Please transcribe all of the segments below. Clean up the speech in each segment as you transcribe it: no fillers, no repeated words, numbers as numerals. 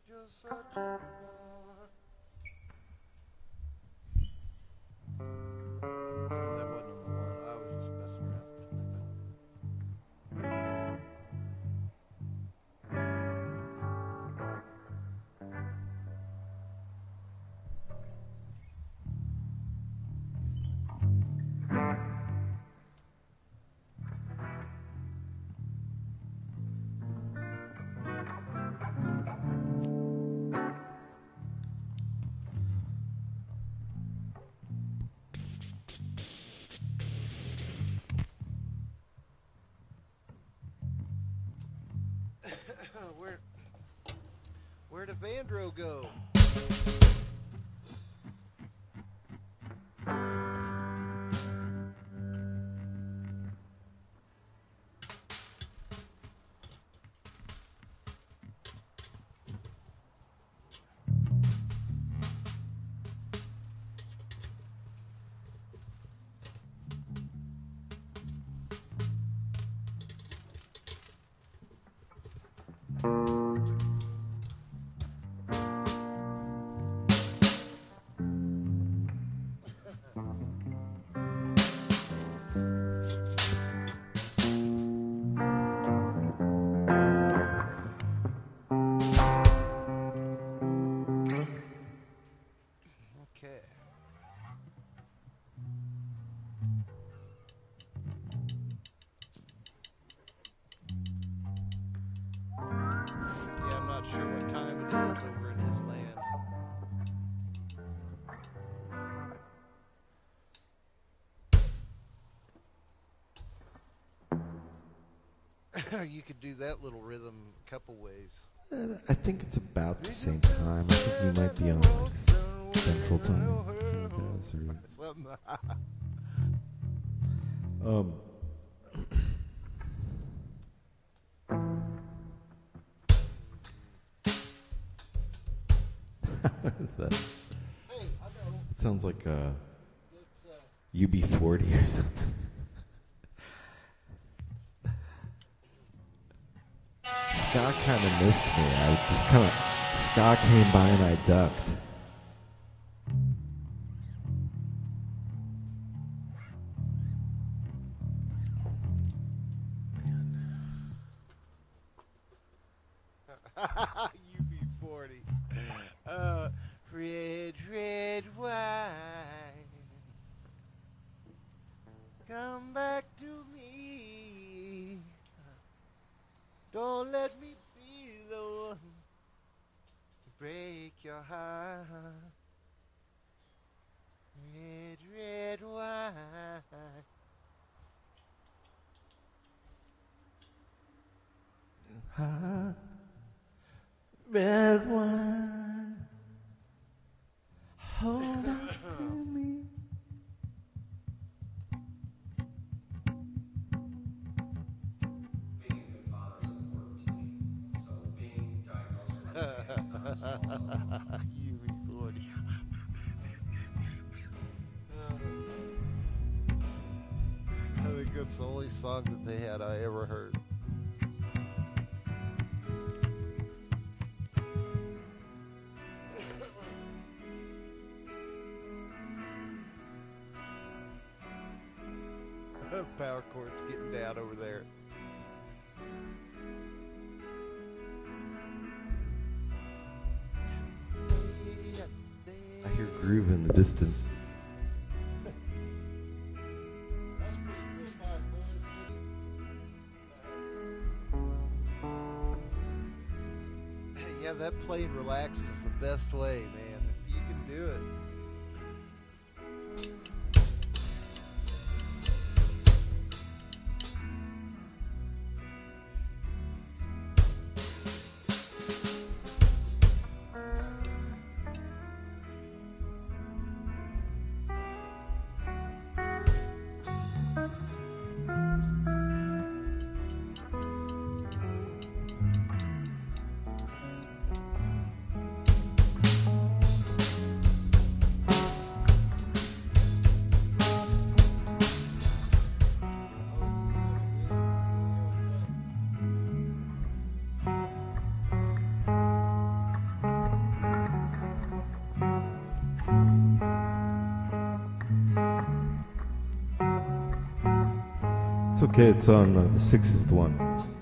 just such a bore. That wasn't on the one. I was just messing around. Where'd Evandro go? Okay. Yeah, I'm not sure what time it is over in his land. You could do that little rhythm a couple ways. I think it's about the same time. I think you might be on like Central Time. What is that? Hey, I know. It sounds like It's, UB40 or something. Ska kind of missed me. I just kind of Ska came by and I ducked. UB40. Red, red wine. Come back to me. Don't let me be the one to break your heart. Red, red wine. Hot red wine. Hold on to me. Being a good father is important to me. So being diagnosed with cancer is also UB40. I think that's the only song that they had I ever heard. Power chord's getting down over there. I hear groove in the distance. Yeah, that playing relaxed is the best way, man. If you can do it. It's okay, it's on the 6th one.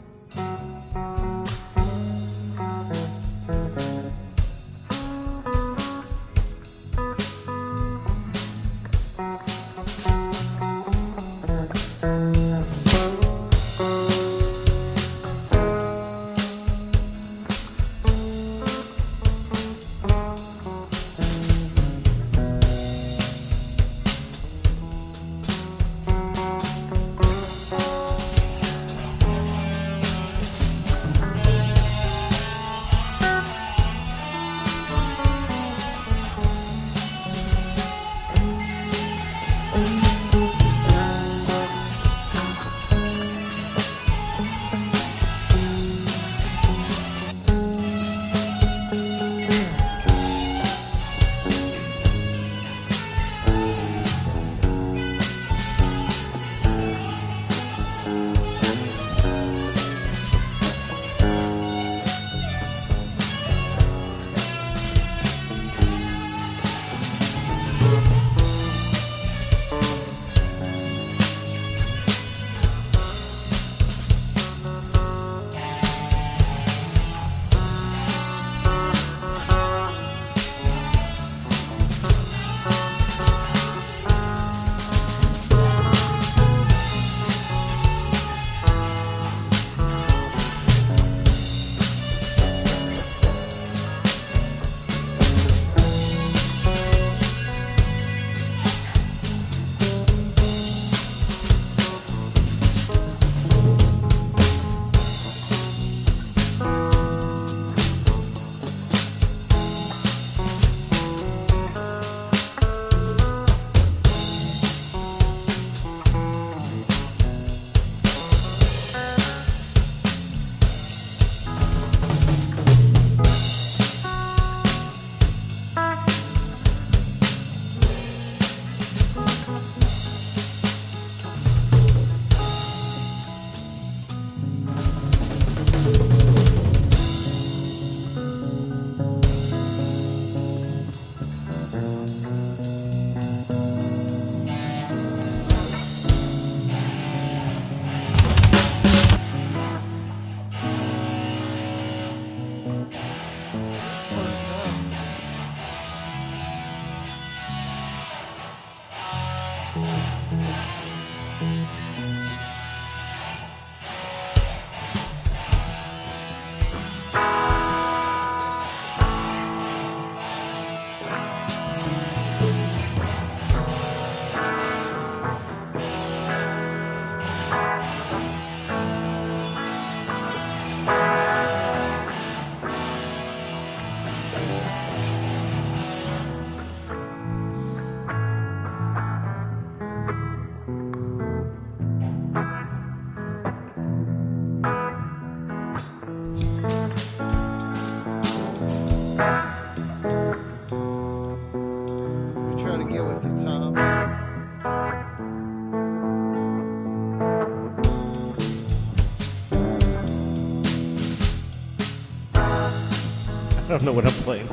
I don't know what I'm playing.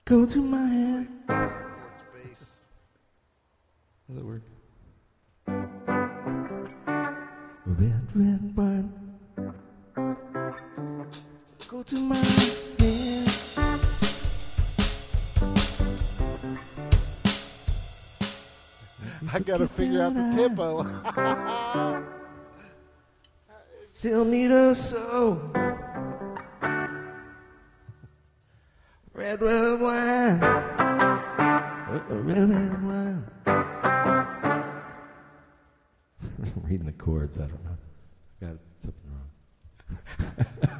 Go to my head. Chords, bass. Does it work? Red, red wine. Go to my head. I gotta figure out the tempo. Still need a soul. Red, red wine. Red, red wine. Reading the chords, I don't know. Got something wrong.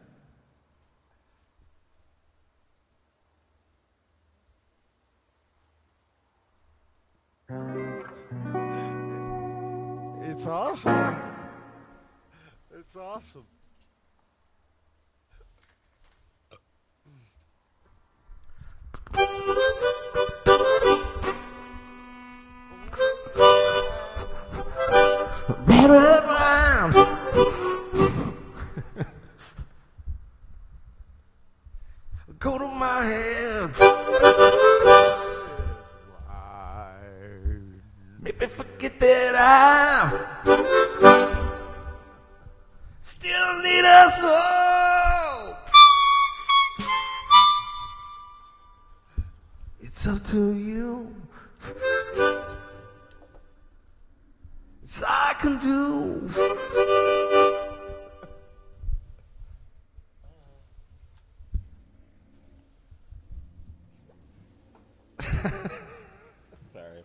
It's awesome. It's awesome. Red, red wine. Go to my head. Maybe forget that I still need a soul. It's up to you. It's all I can do. Sorry.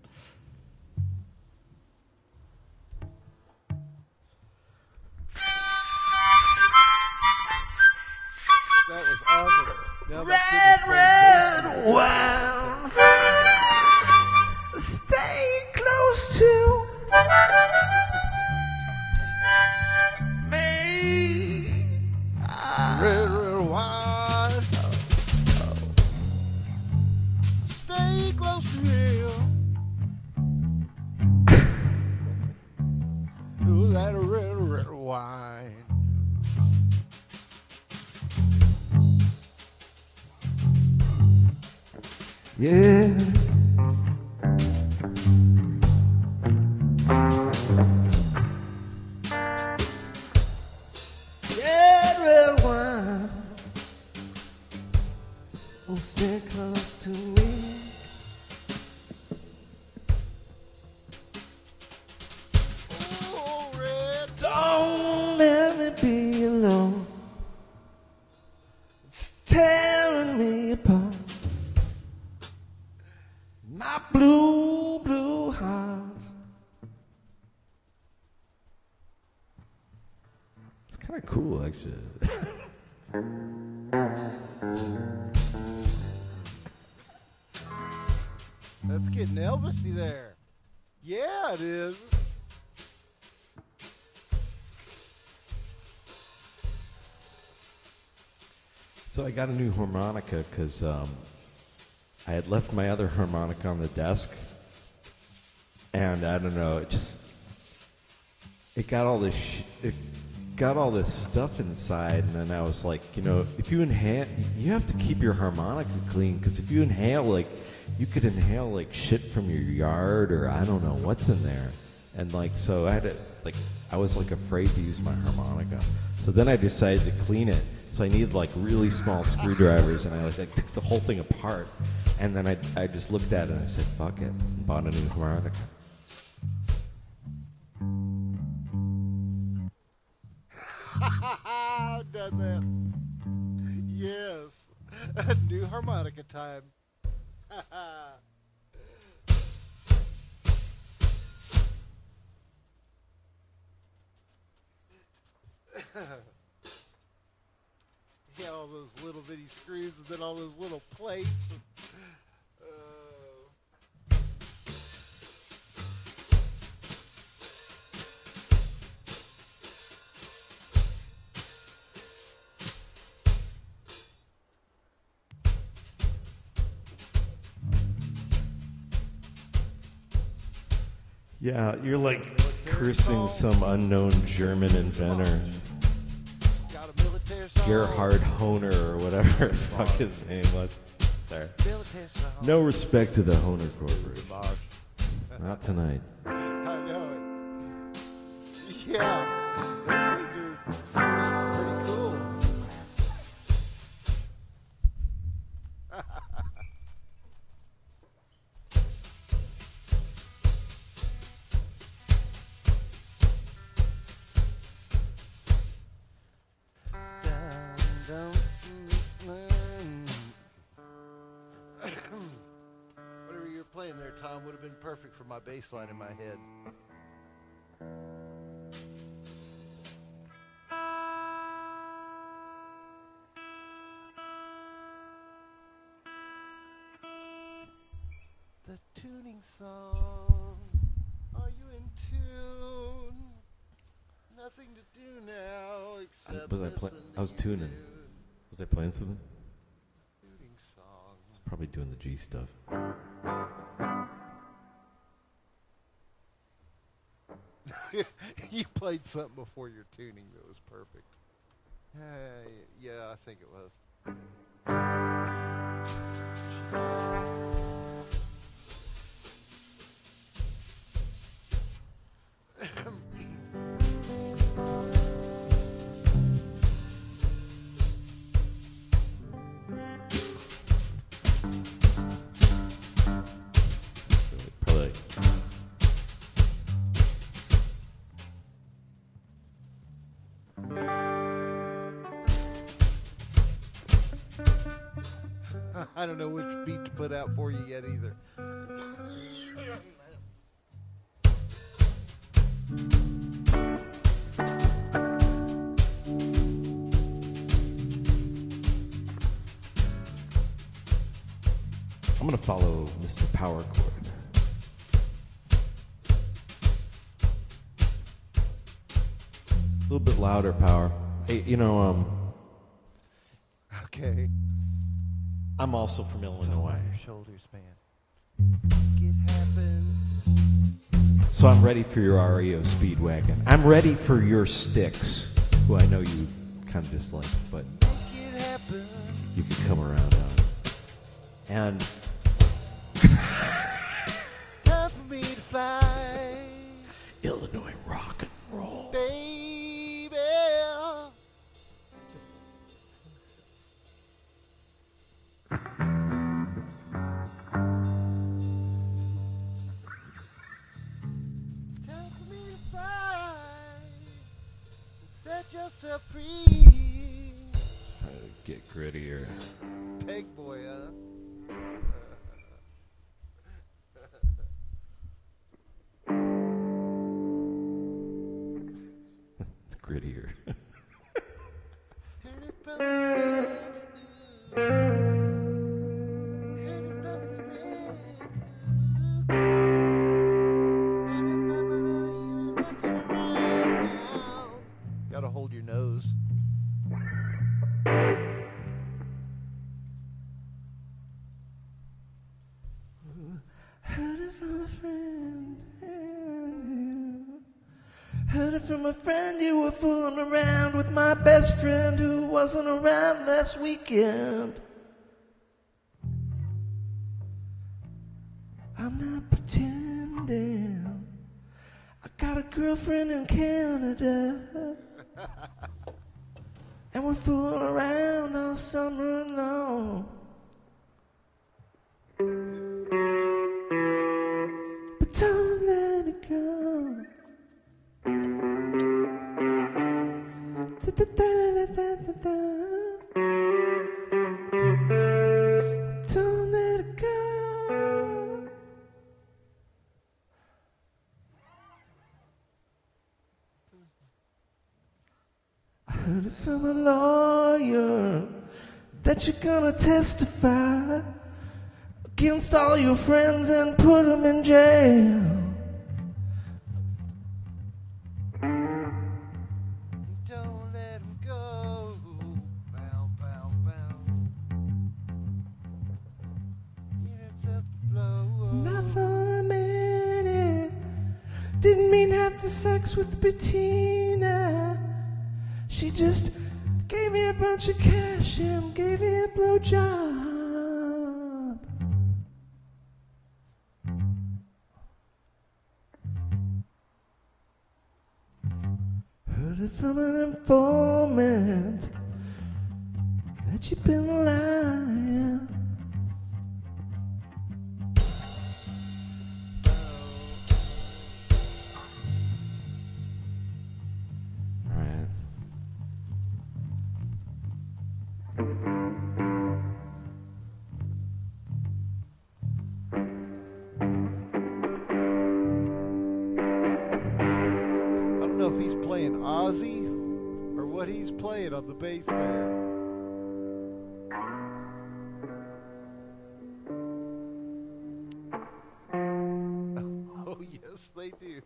That was awesome. Now my kid Red, is playing bass. red wine. Stay close to me. Red, red wine. Stay close to him. Ooh, that red, red wine. Yeah. Red, red wine. Oh, stay close to me. Oh, red. Don't let me be alone. It's tearing me apart. My blue, blue heart. It's kind of cool, actually. That's getting Elvis-y there. Yeah, it is. So I got a new harmonica because I had left my other harmonica on the desk, and I don't know, it got all this stuff inside, and then I was like, if you inhale, you have to keep your harmonica clean, because if you inhale, like, you could inhale like shit from your yard, or I don't know what's in there, and like, so I had to, like, I was like afraid to use my harmonica, so then I decided to clean it. So I needed like really small screwdrivers, and I took the whole thing apart, and then I just looked at it and I said, fuck it, and bought a new harmonica. I've done that. Yes. New harmonica time. Yeah, all those little bitty screws and then all those little plates. Yeah, you're like cursing some unknown German inventor, Got a military song. Gerhard Hohner or whatever the fuck his name was. Sorry. Billy Pearson. No respect to the Honer Corporation. March. Not tonight. I know it. Yeah, those things are pretty cool. Whatever you're playing there, Tom, would have been perfect for my bass line in my head. The tuning song. Are you in tune? Nothing to do now except I was tuning. Was I playing something? Tuning song. I was probably doing the G stuff. You played something before your tuning that was perfect. Yeah, I think it was. Probably. I don't know which beat to put out for you yet either. I'm gonna follow Mr. Power Chord. A little bit louder, Power. Hey, Okay. I'm also from It's all Illinois, on your shoulders, man. Make it happen. so I'm ready for your REO Speedwagon. I'm ready for your Styx, who I know you kind of dislike, but Make it happen. you can come around on. And Time for me to fly, Illinois rock and roll. baby. Time for me to fly, set yourself free. Get grittier. Peg boy, huh? It's grittier. Heard it from the heard it from his friend. Heard it from another messing around now. Gotta hold your nose. Heard it from a friend. Heard it from a friend. You were fooling around with my best friend who wasn't around last weekend. I'm not pretending. I got a girlfriend in Canada. And we're fooling around all summer long. But don't let it go. Don't let it go. I heard it from a lawyer that you're gonna testify against all your friends and put them in jail. Don't let him go. Bow, bow, bow. Minutes of blow. Not for a minute. Didn't mean have sex with Bettina. She just gave me a bunch of cash and gave me a blowjob. it from an informant that you've been lying. Alright. I don't know if he's playing Ozzy or what he's playing on the bass there. Oh, yes, they do.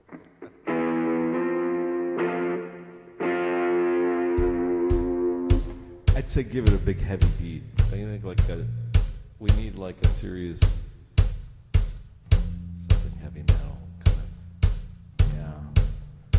I'd say give it a big heavy beat. I think we need like a serious something heavy metal kind of. Yeah.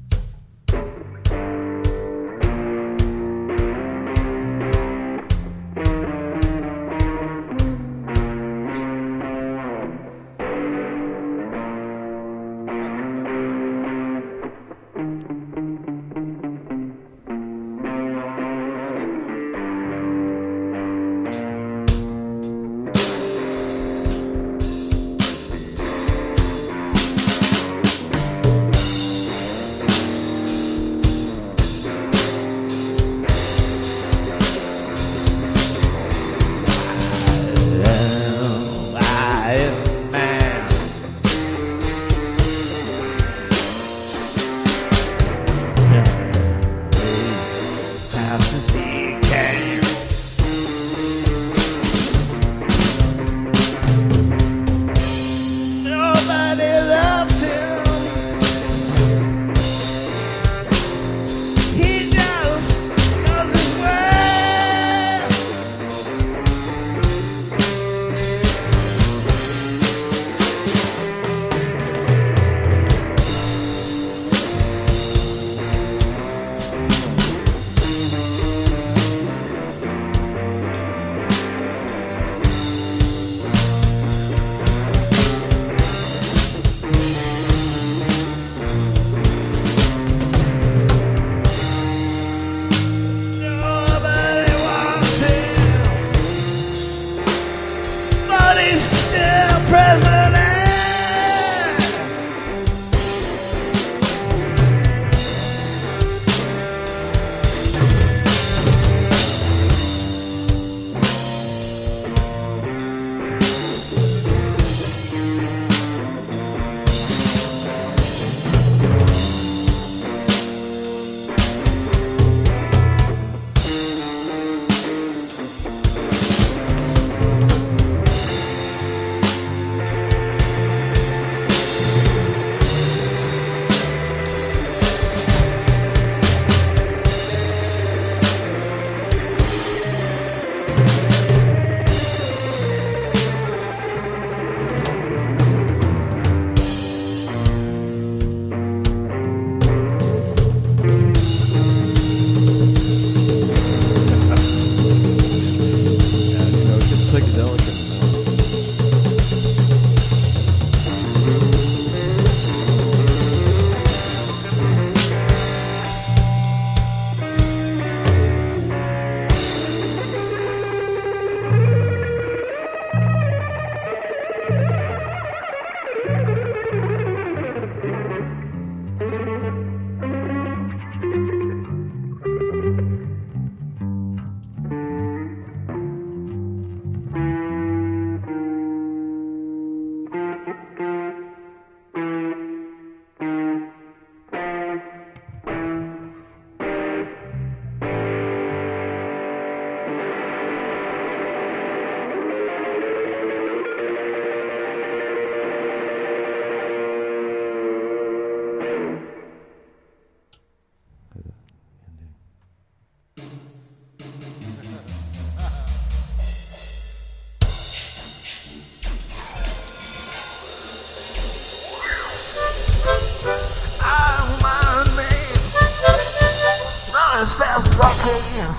as fast as I can.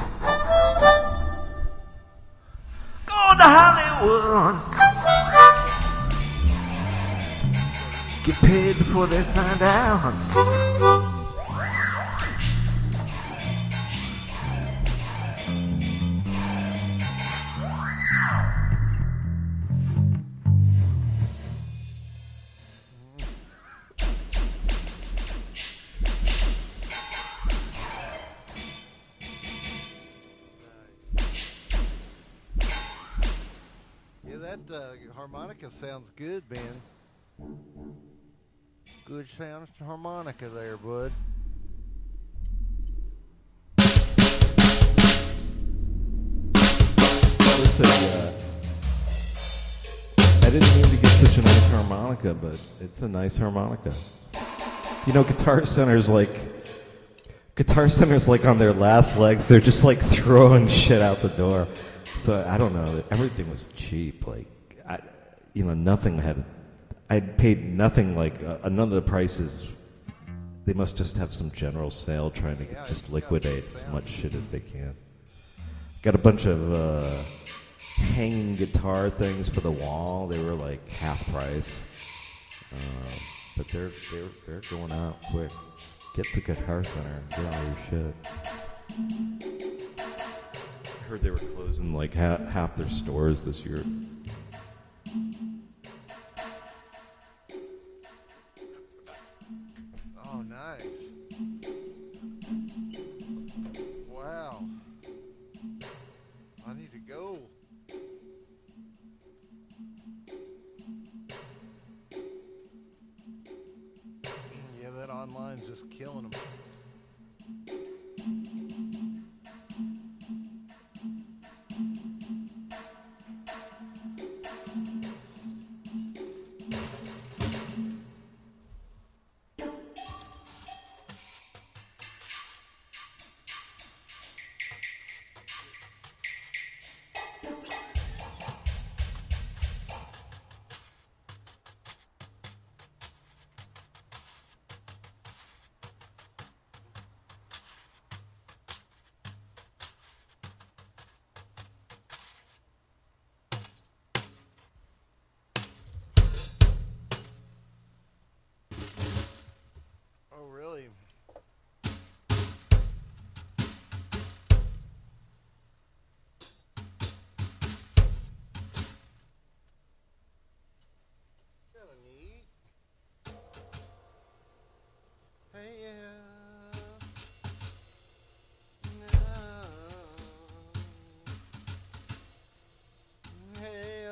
Going to Hollywood. Get paid before they find out. That harmonica sounds good, Ben. Good sound harmonica there, bud. It's I didn't mean to get such a nice harmonica, but it's a nice harmonica. You know, Guitar Center's like on their last legs. They're just like throwing shit out the door. So I don't know. Everything was cheap. Like, nothing had. I'd paid nothing like none of the prices. They must just have some general sale trying to just liquidate as much shit as they can. Got a bunch of hanging guitar things for the wall. They were like half price, but they're going out quick. Get to Guitar Center and get all your shit. I heard they were closing like half their stores this year. Oh, nice. Wow. I need to go. Yeah, that online's just killing them. Oh, really? Kinda neat. Hey, no. Hey,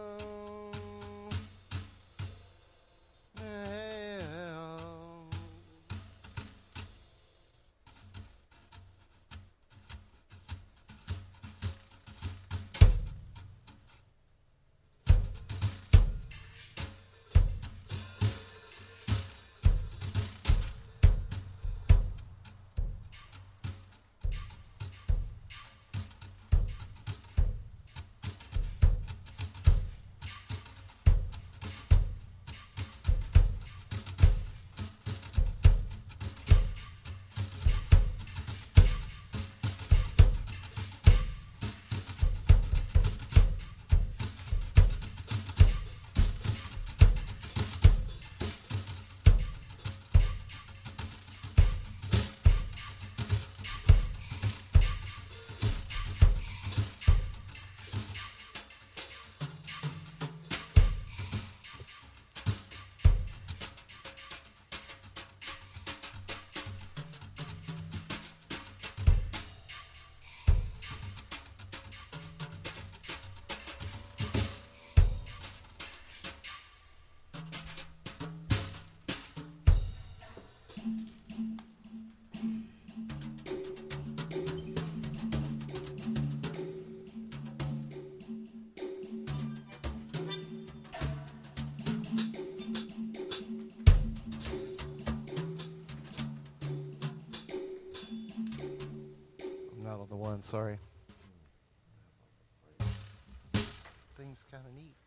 Not on the one, sorry. Thing's kind of neat.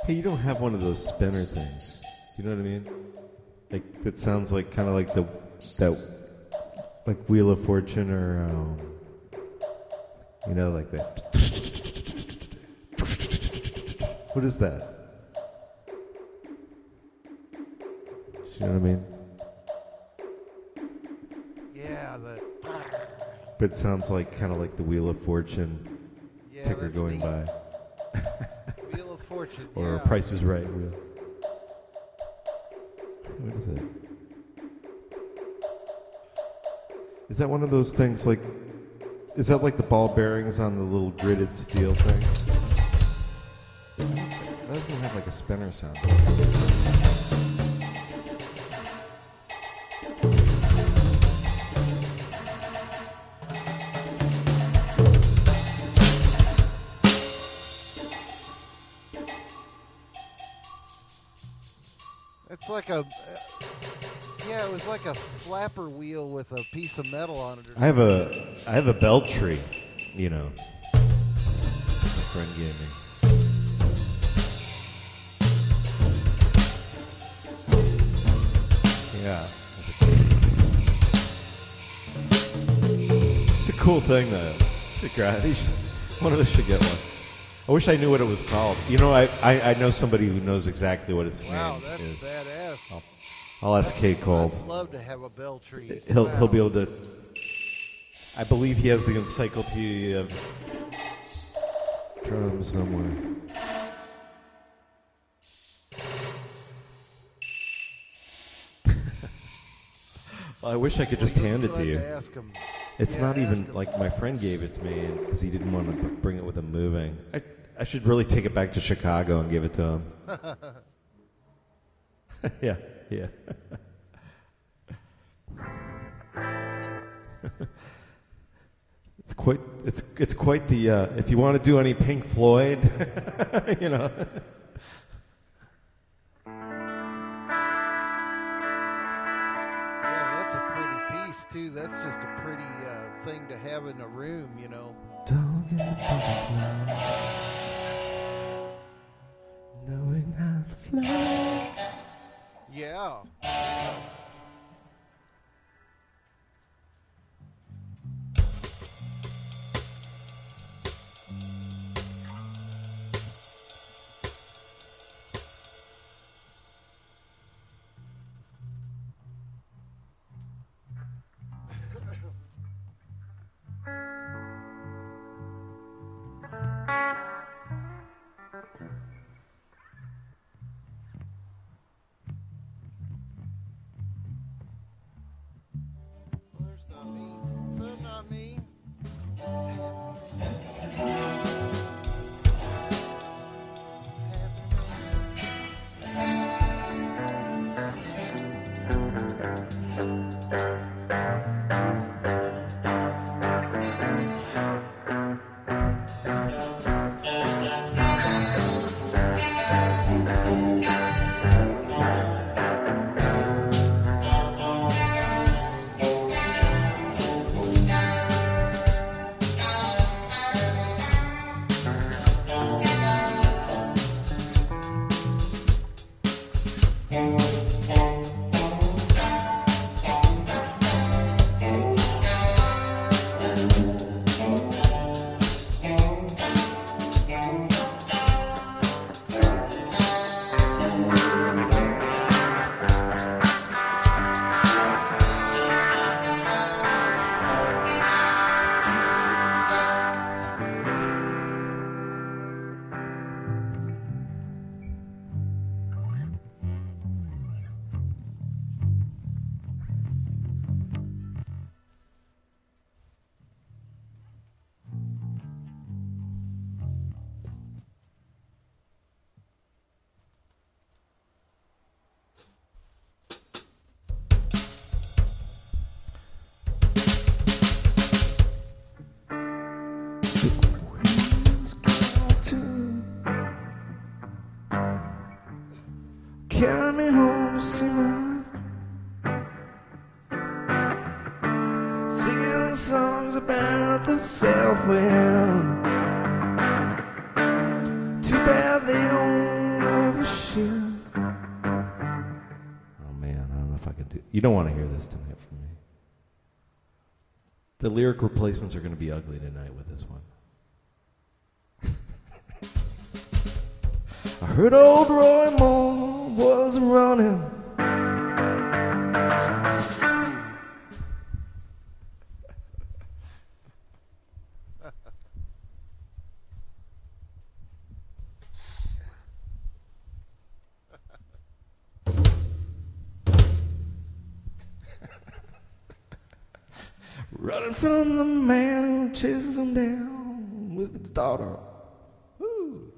Hey, you don't have one of those spinner things. You know what I mean? Like that sounds like kind of like like Wheel of Fortune or like that. What is that? You know what I mean? Yeah, But it sounds like kind of like the Wheel of Fortune ticker that's going neat. by. Wheel of Fortune. Or yeah. Price is Right wheel. What is it? Is that one of those things like... Is that like the ball bearings on the little gridded steel thing? That doesn't have like a spinner sound. It's like a... yeah, it was like a flapper wheel with a piece of metal on it. I have a belt tree, my friend gave me. Yeah. It's a cool thing though. One of us should get one. I wish I knew what it was called. I know somebody who knows exactly what its Wow, name that's is. badass. I'll ask Kate Cole. I'd love to have a bell tree. He'll be able to. I believe he has the encyclopedia of drums somewhere. Well, I wish I could just hand it to you. Ask him. It's Yeah, not ask even him. like my friend gave it to me because he didn't want to bring it with him moving. I should really take it back to Chicago and give it to him. Yeah. It's quite the if you want to do any Pink Floyd, Yeah, that's a pretty piece too. That's just a pretty thing to have in a room, Don't get the butterfly, knowing how to fly. Yeah. There's not me. So not me. It's happening. Carry me home, see my singing songs about the south wind. Too bad they don't know if I can do. You don't want to hear this tonight from me. The lyric replacements are going to be ugly tonight with this one. I heard old Roy Moore was running. Running from the man who chases him down with his daughter. Woo.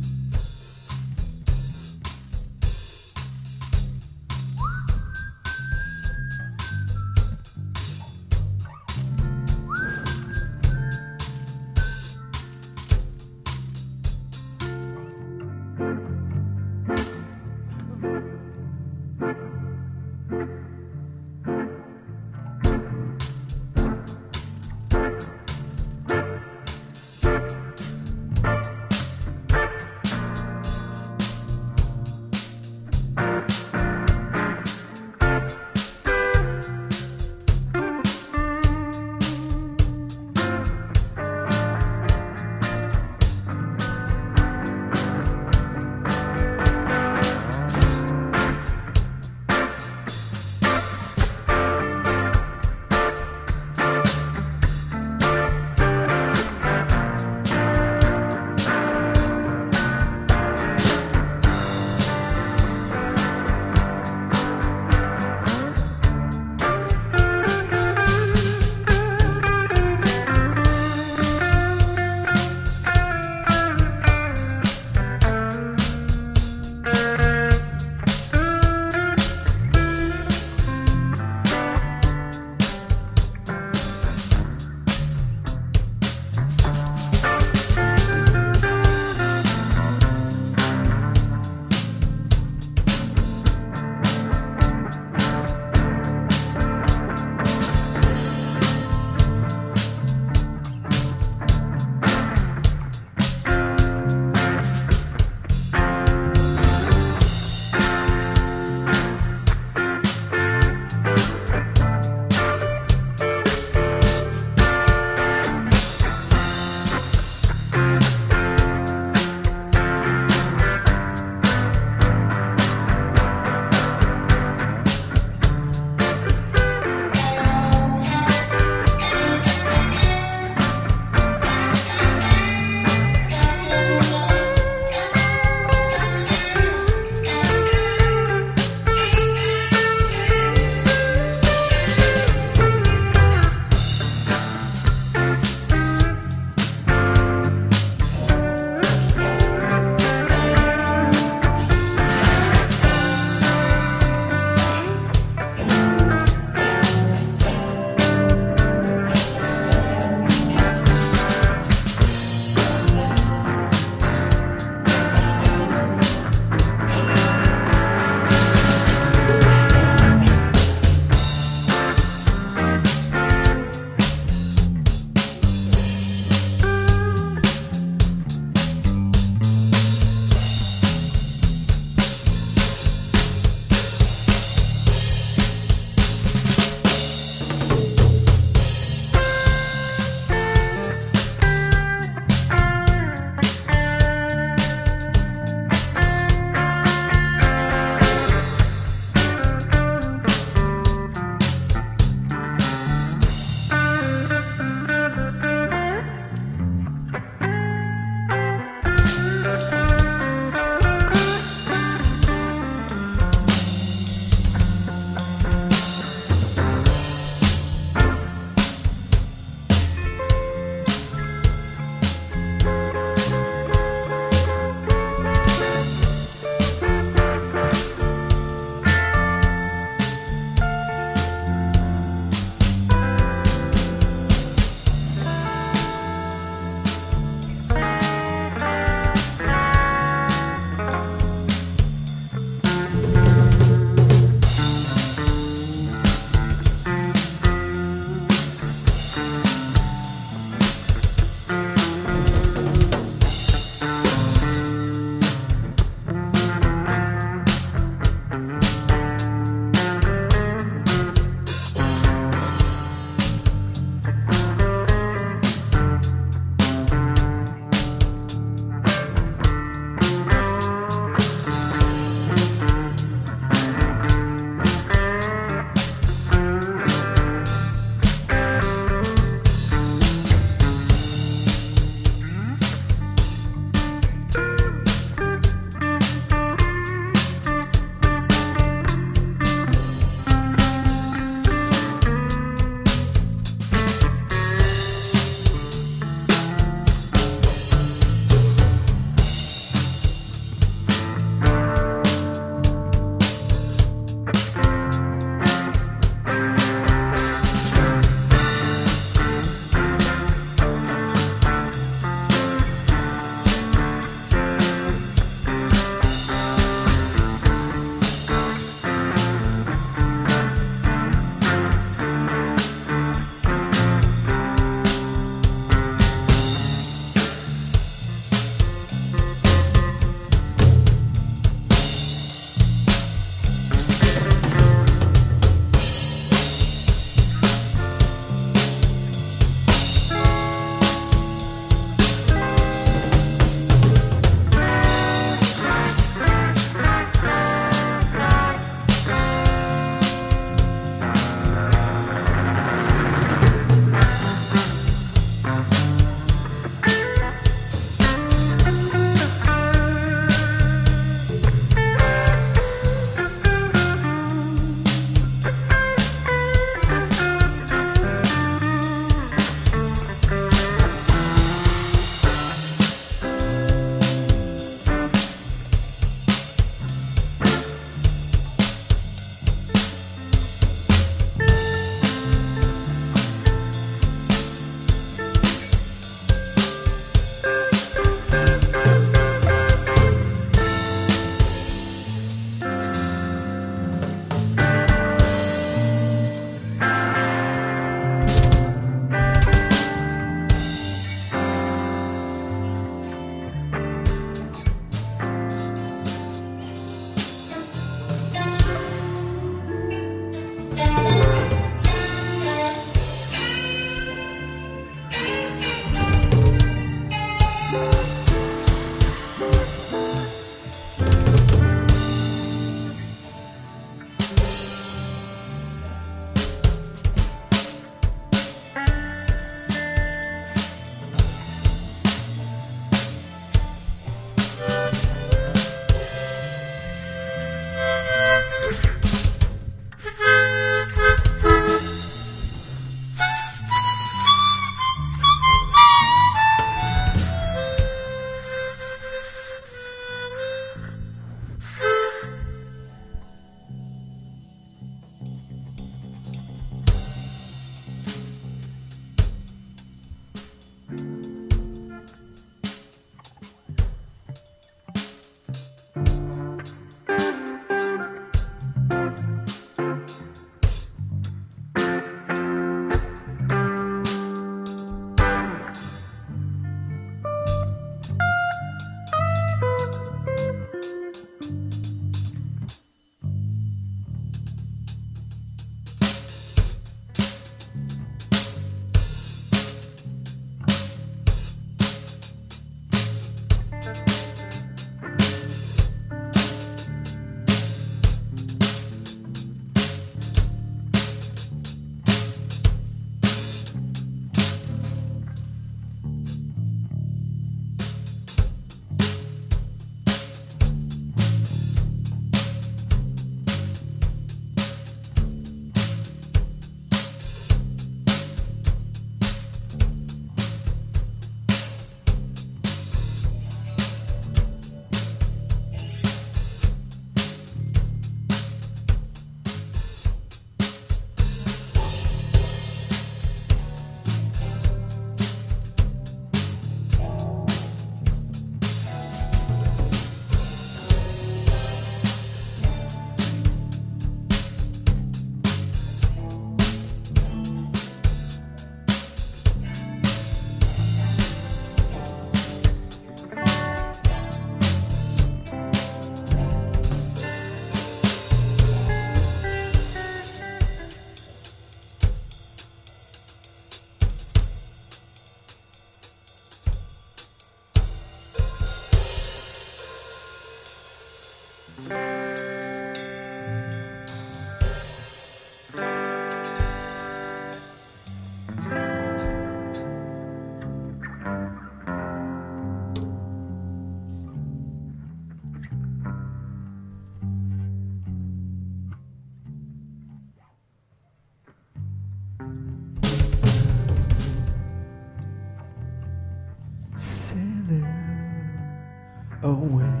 Away.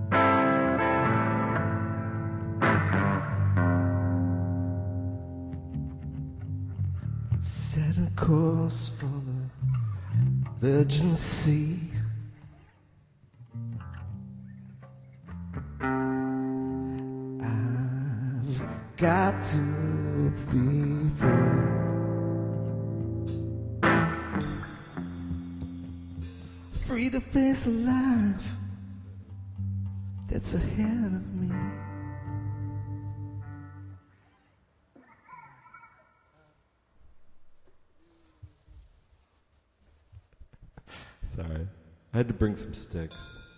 Set a course for the Virgin Sea. I've got to be free. Free to face a life that's ahead of me. Sorry. I had to bring some sticks.